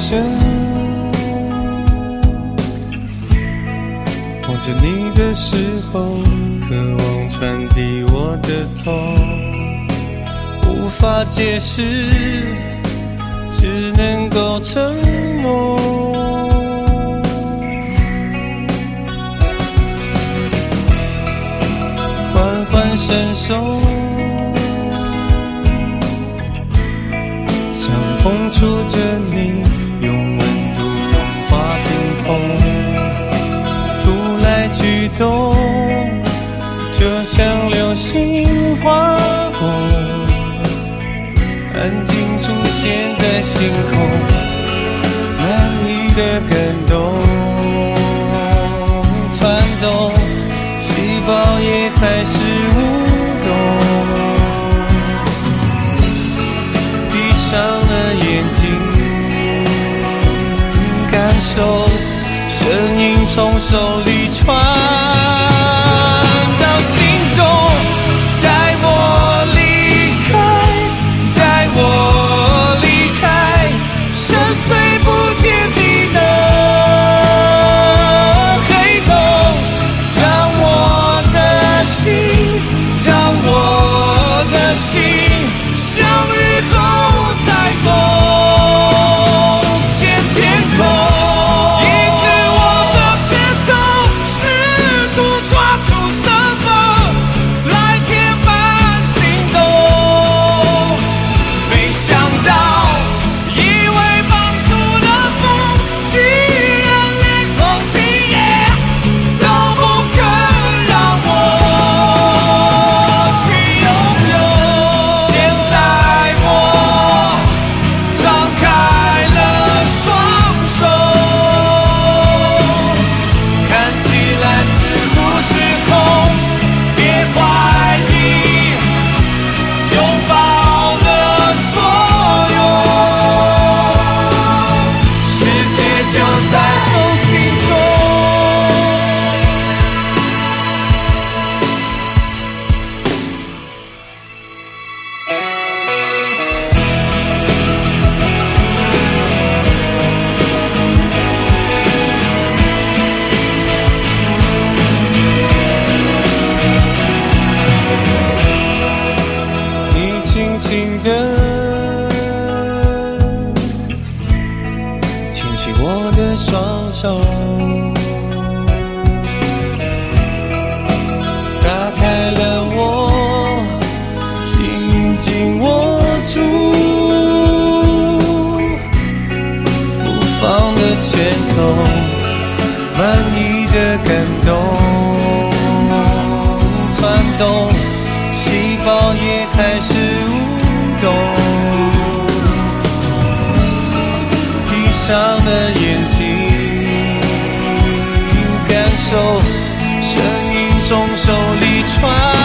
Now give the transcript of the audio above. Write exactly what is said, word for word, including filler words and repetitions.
生，望着你的时候，渴望传递我的痛，无法解释，只能够沉默。环环伸手，像风触着你，用温度融化冰封，突来剧动，就像流星划过，安静出现在星空，难以的感动，窜动，细胞也开始舞动，闭上了眼睛，感受声音从手里传到心中，带我离开，带我离开深邃不见底的黑洞，让我的心，让我的心像日后彩虹见天空。轻轻地牵起我的双手，打开了我，紧紧握住，不放的拳头，满意的感动，窜动，细胞也开始舞动，闭上了眼睛，感受声音从手里传